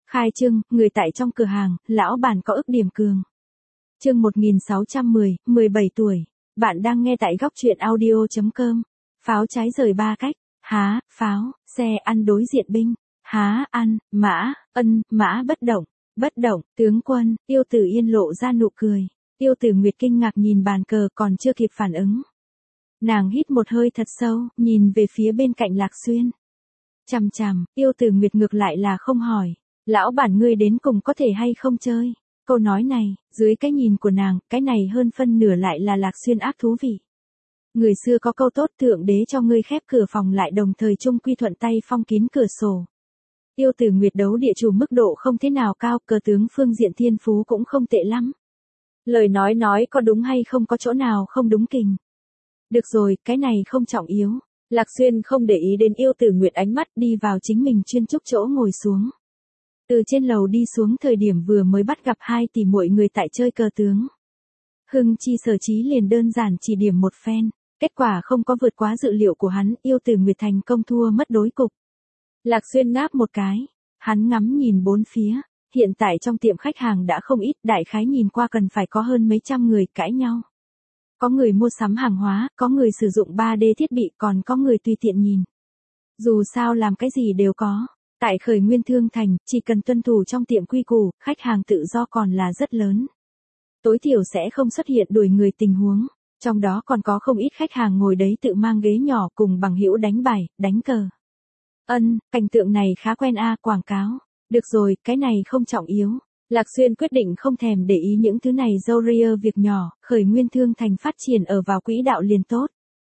Khai trương, người tại trong cửa hàng, lão bản có ức điểm cường. Chương 1610, 17 tuổi. Bạn đang nghe tại góc truyện audio.com. Pháo trái rời ba cách. Há, pháo, xe ăn đối diện binh. Há, ăn, mã, mã bất động, tướng quân, Yêu Tử Yên lộ ra nụ cười. Yêu Tử Nguyệt kinh ngạc nhìn bàn cờ còn chưa kịp phản ứng. Nàng hít một hơi thật sâu, nhìn về phía bên cạnh Lạc Xuyên. Chằm chằm, Yêu Tử Nguyệt ngược lại là không hỏi. Lão bản ngươi đến cùng có thể hay không chơi? Câu nói này, dưới cái nhìn của nàng, cái này hơn phân nửa lại là Lạc Xuyên ác thú vị. Người xưa có câu tốt thượng đế cho ngươi khép cửa phòng lại đồng thời chung quy thuận tay phong kín cửa sổ. Yêu Tử Nguyệt đấu địa chủ mức độ không thế nào cao, cờ tướng phương diện thiên phú cũng không tệ lắm. Lời nói có đúng hay không có chỗ nào không đúng kình. Được rồi, cái này không trọng yếu. Lạc Xuyên không để ý đến Yêu Tử Nguyệt ánh mắt đi vào chính mình chuyên trúc chỗ ngồi xuống. Từ trên lầu đi xuống thời điểm vừa mới bắt gặp hai tỷ muội người tại chơi cờ tướng. Hưng Chi Sở Chí liền đơn giản chỉ điểm một phen, kết quả không có vượt quá dự liệu của hắn, Yêu Tử Nguyệt thành công thua mất đối cục. Lạc Xuyên ngáp một cái, hắn ngắm nhìn bốn phía, hiện tại trong tiệm khách hàng đã không ít, đại khái nhìn qua cần phải có hơn mấy trăm người cãi nhau. Có người mua sắm hàng hóa, có người sử dụng 3D thiết bị, còn có người tùy tiện nhìn. Dù sao làm cái gì đều có. Tại Khởi Nguyên Thương Thành, chỉ cần tuân thủ trong tiệm quy củ, khách hàng tự do còn là rất lớn. Tối thiểu sẽ không xuất hiện đuổi người tình huống. Trong đó còn có không ít khách hàng ngồi đấy tự mang ghế nhỏ cùng bằng hữu đánh bài, đánh cờ. Cảnh tượng này khá quen quảng cáo. Được rồi, cái này không trọng yếu. Lạc Xuyên quyết định không thèm để ý những thứ này dâu ria việc nhỏ, Khởi Nguyên Thương Thành phát triển ở vào quỹ đạo liền tốt.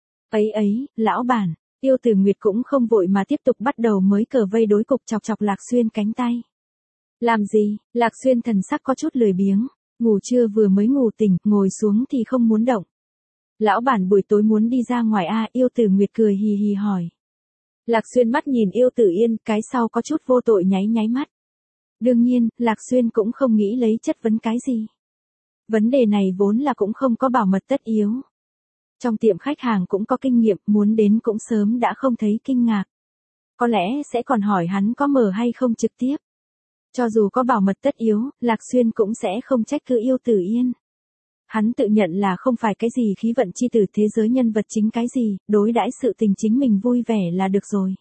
Lão bản. Yêu Tử Nguyệt cũng không vội mà tiếp tục bắt đầu mới cờ vây đối cục chọc Lạc Xuyên cánh tay. Làm gì? Lạc Xuyên thần sắc có chút lười biếng, ngủ trưa vừa mới ngủ tỉnh, ngồi xuống thì không muốn động. Lão bản buổi tối muốn đi ra ngoài Yêu Tử Nguyệt cười hì hì hỏi. Lạc Xuyên mắt nhìn Yêu Tử Yên, cái sau có chút vô tội nháy mắt. Đương nhiên, Lạc Xuyên cũng không nghĩ lấy chất vấn cái gì. Vấn đề này vốn là cũng không có bảo mật tất yếu. Trong tiệm khách hàng cũng có kinh nghiệm, muốn đến cũng sớm đã không thấy kinh ngạc. Có lẽ sẽ còn hỏi hắn có mở hay không trực tiếp. Cho dù có bảo mật tất yếu, Lạc Xuyên cũng sẽ không trách cứ Yêu Tử Yên. Hắn tự nhận là không phải cái gì khí vận chi tử thế giới nhân vật chính cái gì, đối đãi sự tình chính mình vui vẻ là được rồi.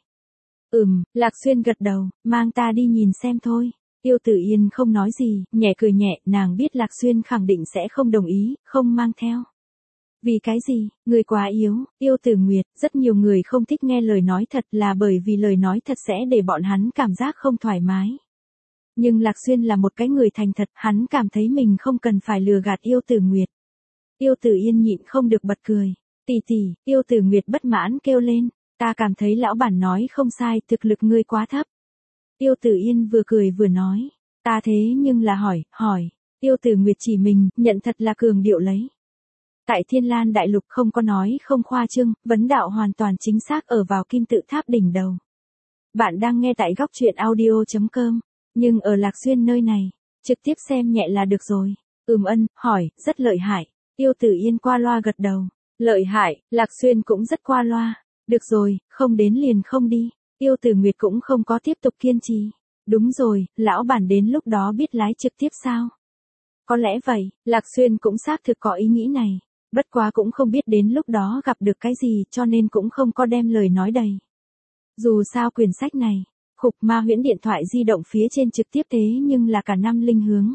Lạc Xuyên gật đầu, mang ta đi nhìn xem thôi. Yêu Tử Yên không nói gì, nhẹ cười nhẹ, nàng biết Lạc Xuyên khẳng định sẽ không đồng ý, không mang theo. Vì cái gì, người quá yếu, Yêu Tử Nguyệt, rất nhiều người không thích nghe lời nói thật là bởi vì lời nói thật sẽ để bọn hắn cảm giác không thoải mái. Nhưng Lạc Xuyên là một cái người thành thật, hắn cảm thấy mình không cần phải lừa gạt Yêu Tử Nguyệt. Yêu Tử Yên nhịn không được bật cười. Tỷ, Yêu Tử Nguyệt bất mãn kêu lên, ta cảm thấy lão bản nói không sai, thực lực ngươi quá thấp. Yêu Tử Yên vừa cười vừa nói, ta thế nhưng là hỏi. Yêu Tử Nguyệt chỉ mình, nhận thật là cường điệu lấy. Tại Thiên Lan Đại Lục không có nói không khoa trương, vấn đạo hoàn toàn chính xác ở vào kim tự tháp đỉnh đầu. Bạn đang nghe tại góc truyện audio.com, nhưng ở Lạc Xuyên nơi này, trực tiếp xem nhẹ là được rồi. Hỏi, rất lợi hại. Yêu Tử Yên qua loa gật đầu. Lợi hại, Lạc Xuyên cũng rất qua loa. Được rồi, không đến liền không đi. Yêu Tử Nguyệt cũng không có tiếp tục kiên trì. Đúng rồi, lão bản đến lúc đó biết lái trực tiếp sao? Có lẽ vậy, Lạc Xuyên cũng xác thực có ý nghĩ này. Bất quá cũng không biết đến lúc đó gặp được cái gì cho nên cũng không có đem lời nói đầy. Dù sao quyển sách này, Khục Ma Huyễn điện thoại di động phía trên trực tiếp thế nhưng là cả năm linh hướng.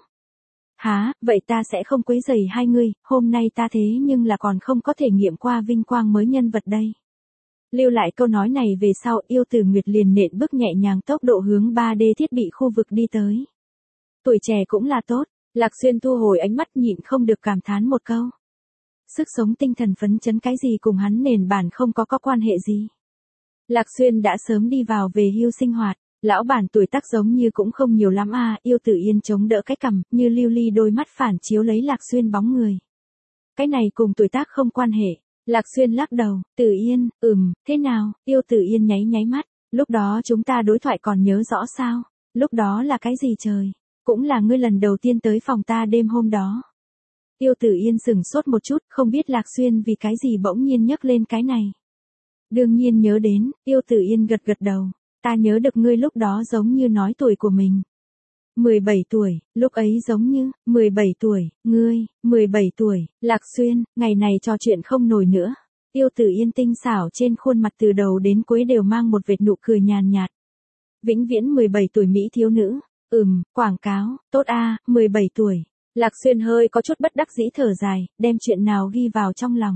Hả, vậy ta sẽ không quấy rầy hai ngươi, hôm nay ta thế nhưng là còn không có thể nghiệm qua vinh quang mới nhân vật đây. Lưu lại câu nói này về sau, Yêu Tử Nguyệt liền nện bước nhẹ nhàng tốc độ hướng 3D thiết bị khu vực đi tới. Tuổi trẻ cũng là tốt, Lạc Xuyên thu hồi ánh mắt nhịn không được cảm thán một câu. Sức sống tinh thần phấn chấn cái gì cùng hắn nền bản không có quan hệ gì. Lạc Xuyên đã sớm đi vào về hưu sinh hoạt, lão bản tuổi tác giống như cũng không nhiều lắm Yêu Tử Yên chống đỡ cái cằm, như lưu ly đôi mắt phản chiếu lấy Lạc Xuyên bóng người. Cái này cùng tuổi tác không quan hệ. Lạc Xuyên lắc đầu, Tử Yên, thế nào? Yêu Tử Yên nháy mắt, lúc đó chúng ta đối thoại còn nhớ rõ sao? Lúc đó là cái gì trời? Cũng là ngươi lần đầu tiên tới phòng ta đêm hôm đó. Yêu Tử Yên sửng sốt một chút, không biết Lạc Xuyên vì cái gì bỗng nhiên nhắc lên cái này. Đương nhiên nhớ đến, Yêu Tử Yên gật đầu, ta nhớ được ngươi lúc đó giống như nói tuổi của mình. 17 tuổi, lúc ấy giống như, 17 tuổi, ngươi, 17 tuổi, Lạc Xuyên, ngày này trò chuyện không nổi nữa. Tiêu Tử Yên tinh xảo trên khuôn mặt từ đầu đến cuối đều mang một vệt nụ cười nhàn nhạt. Vĩnh viễn 17 tuổi Mỹ thiếu nữ, quảng cáo, tốt a, 17 tuổi. Lạc Xuyên hơi có chút bất đắc dĩ thở dài, đem chuyện nào ghi vào trong lòng.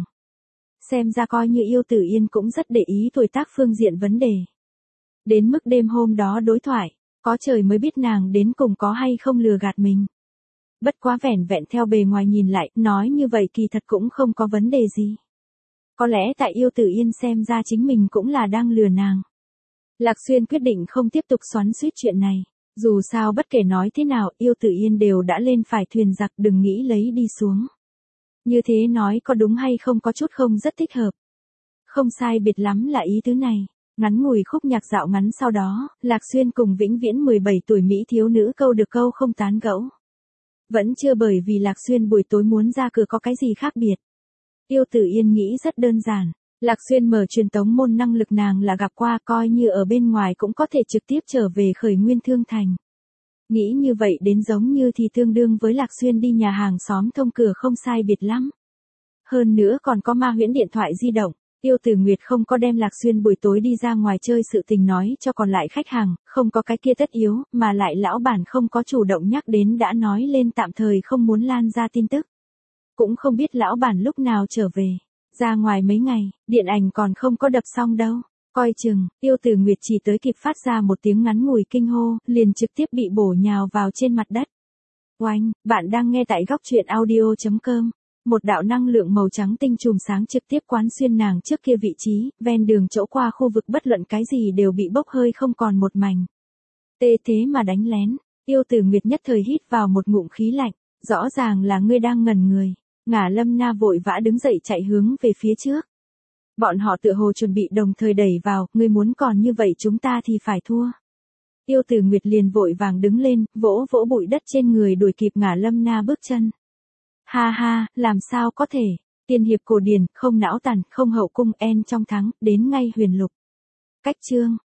Xem ra coi như Yêu Tử Yên cũng rất để ý tuổi tác phương diện vấn đề. Đến mức đêm hôm đó đối thoại, có trời mới biết nàng đến cùng có hay không lừa gạt mình. Bất quá vẻn vẹn theo bề ngoài nhìn lại, nói như vậy kỳ thật cũng không có vấn đề gì. Có lẽ tại Yêu Tử Yên xem ra chính mình cũng là đang lừa nàng. Lạc Xuyên quyết định không tiếp tục xoắn xuýt chuyện này. Dù sao bất kể nói thế nào, Yêu Tử Yên đều đã lên phải thuyền giặc, đừng nghĩ lấy đi xuống. Như thế nói có đúng hay không có chút không rất thích hợp. Không sai biệt lắm là ý tứ này. Ngắn ngủi khúc nhạc dạo ngắn sau đó, Lạc Xuyên cùng vĩnh viễn 17 tuổi Mỹ thiếu nữ câu được câu không tán gẫu. Vẫn chưa bởi vì Lạc Xuyên buổi tối muốn ra cửa có cái gì khác biệt. Yêu Tử Yên nghĩ rất đơn giản. Lạc Xuyên mở truyền tống môn năng lực nàng là gặp qua, coi như ở bên ngoài cũng có thể trực tiếp trở về khởi nguyên thương thành. Nghĩ như vậy đến giống như thì tương đương với Lạc Xuyên đi nhà hàng xóm thông cửa không sai biệt lắm. Hơn nữa còn có ma huyễn điện thoại di động. Yêu Tử Nguyệt không có đem Lạc Xuyên buổi tối đi ra ngoài chơi sự tình nói cho còn lại khách hàng, không có cái kia tất yếu, mà lại lão bản không có chủ động nhắc đến đã nói lên tạm thời không muốn lan ra tin tức. Cũng không biết lão bản lúc nào trở về. Ra ngoài mấy ngày, điện ảnh còn không có đập xong đâu. Coi chừng, Yêu Tử Nguyệt chỉ tới kịp phát ra một tiếng ngắn ngủi kinh hô, liền trực tiếp bị bổ nhào vào trên mặt đất. Oanh, bạn đang nghe tại góc truyện audio.com. Một đạo năng lượng màu trắng tinh chùm sáng trực tiếp quán xuyên nàng trước kia vị trí, ven đường chỗ qua khu vực bất luận cái gì đều bị bốc hơi không còn một mảnh. Tê thế mà đánh lén, Yêu Tử Nguyệt nhất thời hít vào một ngụm khí lạnh, rõ ràng là ngươi đang ngẩn người. Ngả Lâm Na vội vã đứng dậy chạy hướng về phía trước. Bọn họ tựa hồ chuẩn bị đồng thời đẩy vào, ngươi muốn còn như vậy chúng ta thì phải thua. Yêu Tử Nguyệt liền vội vàng đứng lên, vỗ vỗ bụi đất trên người đuổi kịp Ngả Lâm Na bước chân. Ha ha, làm sao có thể, tiên hiệp cổ điển, không não tàn, không hậu cung en trong thắng, đến ngay huyền lục. Cách chương.